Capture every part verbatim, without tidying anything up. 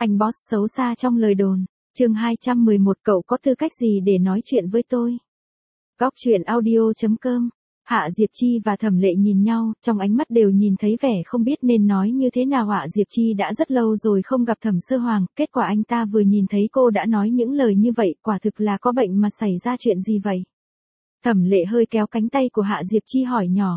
Anh boss xấu xa trong lời đồn. Chương hai trăm mười một cậu có tư cách gì để nói chuyện với tôi? Góc truyện audio chấm com. Hạ Diệp Chi và Thẩm Lệ nhìn nhau, trong ánh mắt đều nhìn thấy vẻ không biết nên nói như thế nào. Hạ Diệp Chi đã rất lâu rồi không gặp Thẩm Sơ Hoàng, kết quả anh ta vừa nhìn thấy cô đã nói những lời như vậy, quả thực là có bệnh mà xảy ra chuyện gì vậy? Thẩm Lệ hơi kéo cánh tay của Hạ Diệp Chi hỏi nhỏ.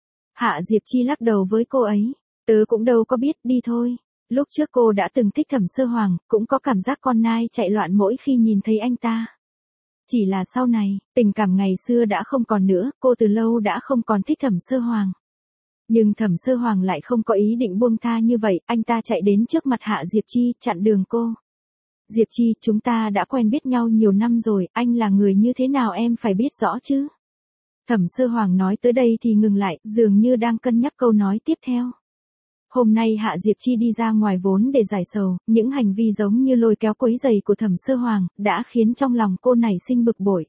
Hạ Diệp Chi lắc đầu với cô ấy, tớ cũng đâu có biết, đi thôi. Lúc trước cô đã từng thích Thẩm Sơ Hoàng, cũng có cảm giác con nai chạy loạn mỗi khi nhìn thấy anh ta. Chỉ là sau này, tình cảm ngày xưa đã không còn nữa, cô từ lâu đã không còn thích Thẩm Sơ Hoàng. Nhưng Thẩm Sơ Hoàng lại không có ý định buông tha như vậy, anh ta chạy đến trước mặt Hạ Diệp Chi, chặn đường cô. Diệp Chi, chúng ta đã quen biết nhau nhiều năm rồi, anh là người như thế nào em phải biết rõ chứ. Thẩm Sơ Hoàng nói tới đây thì ngừng lại, dường như đang cân nhắc câu nói tiếp theo. Hôm nay Hạ Diệp Chi đi ra ngoài vốn để giải sầu, những hành vi giống như lôi kéo quấy giày của Thẩm Sơ Hoàng, đã khiến trong lòng cô nảy sinh bực bội.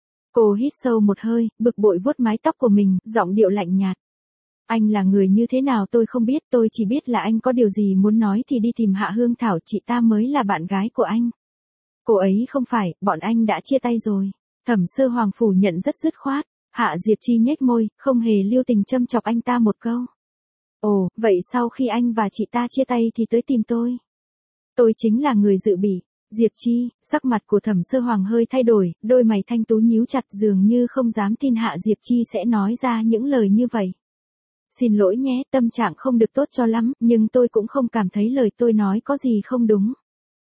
Cô hít sâu một hơi, bực bội vuốt mái tóc của mình, giọng điệu lạnh nhạt. Anh là người như thế nào tôi không biết, tôi chỉ biết là anh có điều gì muốn nói thì đi tìm Hạ Hương Thảo, chị ta mới là bạn gái của anh. Cô ấy không phải, bọn anh đã chia tay rồi. Thẩm Sơ Hoàng phủ nhận rất dứt khoát. Hạ Diệp Chi nhếch môi, không hề lưu tình châm chọc anh ta một câu. Ồ, vậy sau khi anh và chị ta chia tay thì tới tìm tôi. Tôi chính là người dự bị. Diệp Chi, sắc mặt của Thẩm Sơ Hoàng hơi thay đổi, đôi mày thanh tú nhíu chặt, dường như không dám tin Hạ Diệp Chi sẽ nói ra những lời như vậy. Xin lỗi nhé, tâm trạng không được tốt cho lắm, nhưng tôi cũng không cảm thấy lời tôi nói có gì không đúng.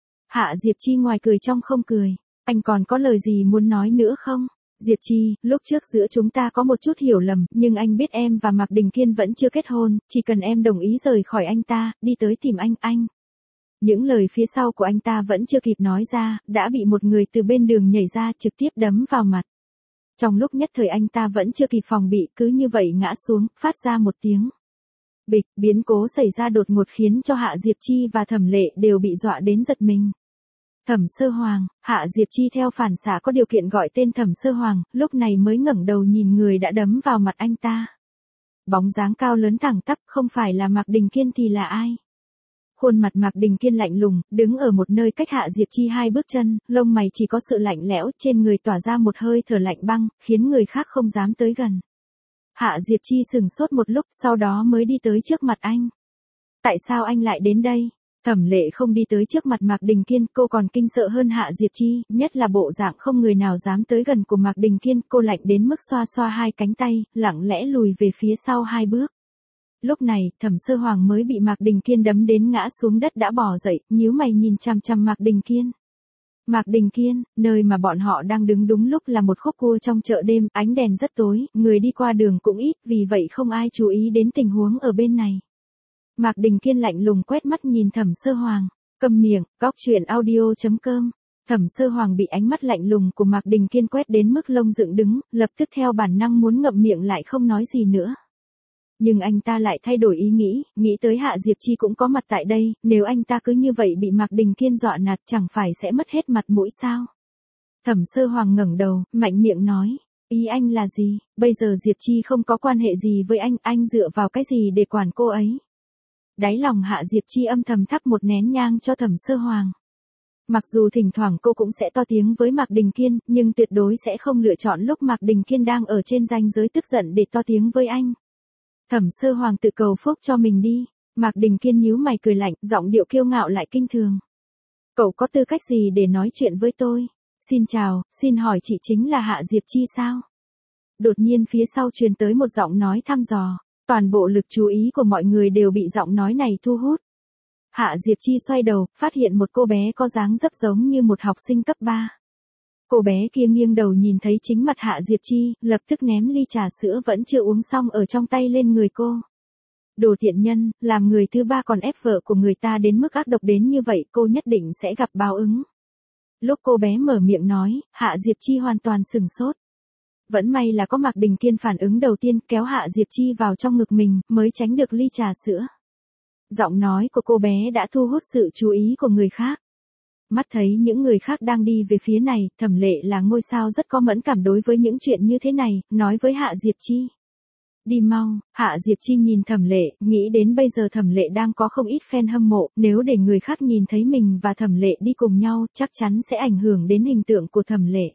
Hạ Diệp Chi ngoài cười trong không cười. Anh còn có lời gì muốn nói nữa không? Diệp Chi, lúc trước giữa chúng ta có một chút hiểu lầm, nhưng anh biết em và Mạc Đình Kiên vẫn chưa kết hôn, chỉ cần em đồng ý rời khỏi anh ta, đi tới tìm anh, anh. Những lời phía sau của anh ta vẫn chưa kịp nói ra, đã bị một người từ bên đường nhảy ra trực tiếp đấm vào mặt. Trong lúc nhất thời anh ta vẫn chưa kịp phòng bị, cứ như vậy ngã xuống, phát ra một tiếng bịch. Biến cố xảy ra đột ngột khiến cho Hạ Diệp Chi và Thẩm Lệ đều bị dọa đến giật mình. Thẩm Sơ Hoàng, Hạ Diệp Chi theo phản xạ có điều kiện gọi tên Thẩm Sơ Hoàng, lúc này mới ngẩng đầu nhìn người đã đấm vào mặt anh ta. Bóng dáng cao lớn thẳng tắp, không phải là Mạc Đình Kiên thì là ai? Khuôn mặt Mạc Đình Kiên lạnh lùng, đứng ở một nơi cách Hạ Diệp Chi hai bước chân, lông mày chỉ có sự lạnh lẽo, trên người tỏa ra một hơi thở lạnh băng, khiến người khác không dám tới gần. Hạ Diệp Chi sừng sốt một lúc, sau đó mới đi tới trước mặt anh. Tại sao anh lại đến đây? Thẩm Lệ không đi tới trước mặt Mạc Đình Kiên, cô còn kinh sợ hơn Hạ Diệp Chi, nhất là bộ dạng không người nào dám tới gần của Mạc Đình Kiên, cô lạnh đến mức xoa xoa hai cánh tay, lặng lẽ lùi về phía sau hai bước. Lúc này, Thẩm Sơ Hoàng mới bị Mạc Đình Kiên đấm đến ngã xuống đất đã bò dậy, nhíu mày nhìn chằm chằm Mạc Đình Kiên. Mạc Đình Kiên, nơi mà bọn họ đang đứng đúng lúc là một khúc cua trong chợ đêm, ánh đèn rất tối, người đi qua đường cũng ít, vì vậy không ai chú ý đến tình huống ở bên này. Mạc Đình Kiên lạnh lùng quét mắt nhìn Thẩm Sơ Hoàng, câm miệng, góc truyện audio chấm com. Thẩm Sơ Hoàng bị ánh mắt lạnh lùng của Mạc Đình Kiên quét đến mức lông dựng đứng, lập tức theo bản năng muốn ngậm miệng lại không nói gì nữa. Nhưng anh ta lại thay đổi ý nghĩ, nghĩ tới Hạ Diệp Chi cũng có mặt tại đây, nếu anh ta cứ như vậy bị Mạc Đình Kiên dọa nạt chẳng phải sẽ mất hết mặt mũi sao? Thẩm Sơ Hoàng ngẩng đầu, mạnh miệng nói, ý anh là gì? Bây giờ Diệp Chi không có quan hệ gì với anh, anh dựa vào cái gì để quản cô ấy? Đáy lòng Hạ Diệp Chi âm thầm thắp một nén nhang cho Thẩm Sơ Hoàng. Mặc dù thỉnh thoảng cô cũng sẽ to tiếng với Mạc Đình Kiên, nhưng tuyệt đối sẽ không lựa chọn lúc Mạc Đình Kiên đang ở trên ranh giới tức giận để to tiếng với anh. Thẩm Sơ Hoàng tự cầu phúc cho mình đi. Mạc Đình Kiên nhíu mày cười lạnh, giọng điệu kiêu ngạo lại kinh thường. Cậu có tư cách gì để nói chuyện với tôi? Xin chào, xin hỏi chị chính là Hạ Diệp Chi sao? Đột nhiên phía sau truyền tới một giọng nói thăm dò. Toàn bộ lực chú ý của mọi người đều bị giọng nói này thu hút. Hạ Diệp Chi xoay đầu, phát hiện một cô bé có dáng dấp giống như một học sinh cấp ba. Cô bé kia nghiêng đầu nhìn thấy chính mặt Hạ Diệp Chi, lập tức ném ly trà sữa vẫn chưa uống xong ở trong tay lên người cô. Đồ tiện nhân, làm người thứ ba còn ép vợ của người ta đến mức ác độc đến như vậy, cô nhất định sẽ gặp báo ứng. Lúc cô bé mở miệng nói, Hạ Diệp Chi hoàn toàn sừng sốt. Vẫn may là có Mạc Đình Kiên phản ứng đầu tiên, kéo Hạ Diệp Chi vào trong ngực mình, mới tránh được ly trà sữa. Giọng nói của cô bé đã thu hút sự chú ý của người khác. Mắt thấy những người khác đang đi về phía này, Thẩm Lệ là ngôi sao rất có mẫn cảm đối với những chuyện như thế này, nói với Hạ Diệp Chi. Đi mau, Hạ Diệp Chi nhìn Thẩm Lệ, nghĩ đến bây giờ Thẩm Lệ đang có không ít fan hâm mộ, nếu để người khác nhìn thấy mình và Thẩm Lệ đi cùng nhau, chắc chắn sẽ ảnh hưởng đến hình tượng của Thẩm Lệ.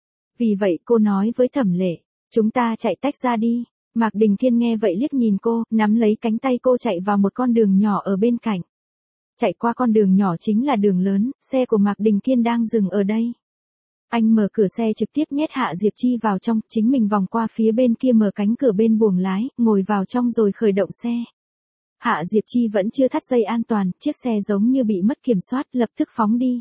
Vì vậy cô nói với Thẩm Lệ, chúng ta chạy tách ra đi. Mạc Đình Kiên nghe vậy liếc nhìn cô, nắm lấy cánh tay cô chạy vào một con đường nhỏ ở bên cạnh. Chạy qua con đường nhỏ chính là đường lớn, xe của Mạc Đình Kiên đang dừng ở đây. Anh mở cửa xe trực tiếp nhét Hạ Diệp Chi vào trong, chính mình vòng qua phía bên kia mở cánh cửa bên buồng lái, ngồi vào trong rồi khởi động xe. Hạ Diệp Chi vẫn chưa thắt dây an toàn, chiếc xe giống như bị mất kiểm soát, lập tức phóng đi.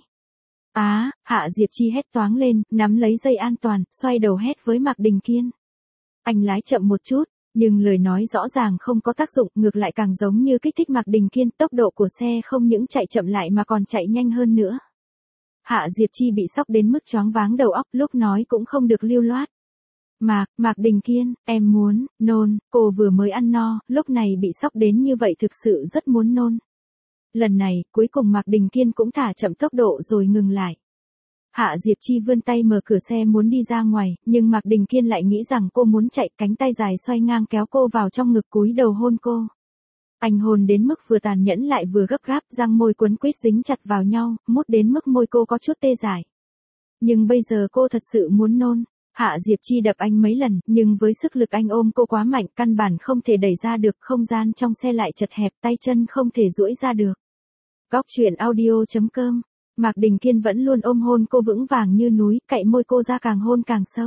Á, à, Hạ Diệp Chi hét toáng lên, nắm lấy dây an toàn, xoay đầu hét với Mạc Đình Kiên. Anh lái chậm một chút, nhưng lời nói rõ ràng không có tác dụng, ngược lại càng giống như kích thích Mạc Đình Kiên, tốc độ của xe không những chạy chậm lại mà còn chạy nhanh hơn nữa. Hạ Diệp Chi bị sốc đến mức choáng váng đầu óc, lúc nói cũng không được lưu loát. Mạc, Mạc Đình Kiên, em muốn, nôn, cô vừa mới ăn no, lúc này bị sốc đến như vậy thực sự rất muốn nôn. Lần này, cuối cùng Mạc Đình Kiên cũng thả chậm tốc độ rồi ngừng lại. Hạ Diệp Chi vươn tay mở cửa xe muốn đi ra ngoài, nhưng Mạc Đình Kiên lại nghĩ rằng cô muốn chạy, cánh tay dài xoay ngang kéo cô vào trong ngực cúi đầu hôn cô. Anh hôn đến mức vừa tàn nhẫn lại vừa gấp gáp, răng môi quấn quýt dính chặt vào nhau, mút đến mức môi cô có chút tê dại. Nhưng bây giờ cô thật sự muốn nôn. Hạ Diệp Chi đập anh mấy lần, nhưng với sức lực anh ôm cô quá mạnh, căn bản không thể đẩy ra được, không gian trong xe lại chật hẹp, tay chân không thể duỗi ra được. Góc truyện audio chấm com. Mạc Đình Kiên vẫn luôn ôm hôn cô vững vàng như núi, cậy môi cô ra càng hôn càng sâu.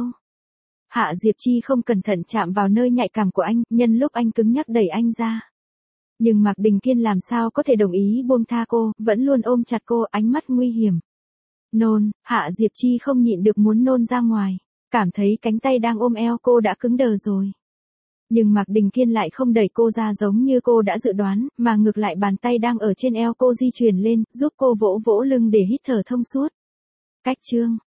Hạ Diệp Chi không cẩn thận chạm vào nơi nhạy cảm của anh, nhân lúc anh cứng nhắc đẩy anh ra. Nhưng Mạc Đình Kiên làm sao có thể đồng ý buông tha cô, vẫn luôn ôm chặt cô, ánh mắt nguy hiểm. Nôn, Hạ Diệp Chi không nhịn được muốn nôn ra ngoài, cảm thấy cánh tay đang ôm eo cô đã cứng đờ rồi. Nhưng Mạc Đình Kiên lại không đẩy cô ra giống như cô đã dự đoán, mà ngược lại bàn tay đang ở trên eo cô di chuyển lên, giúp cô vỗ vỗ lưng để hít thở thông suốt. Cách chương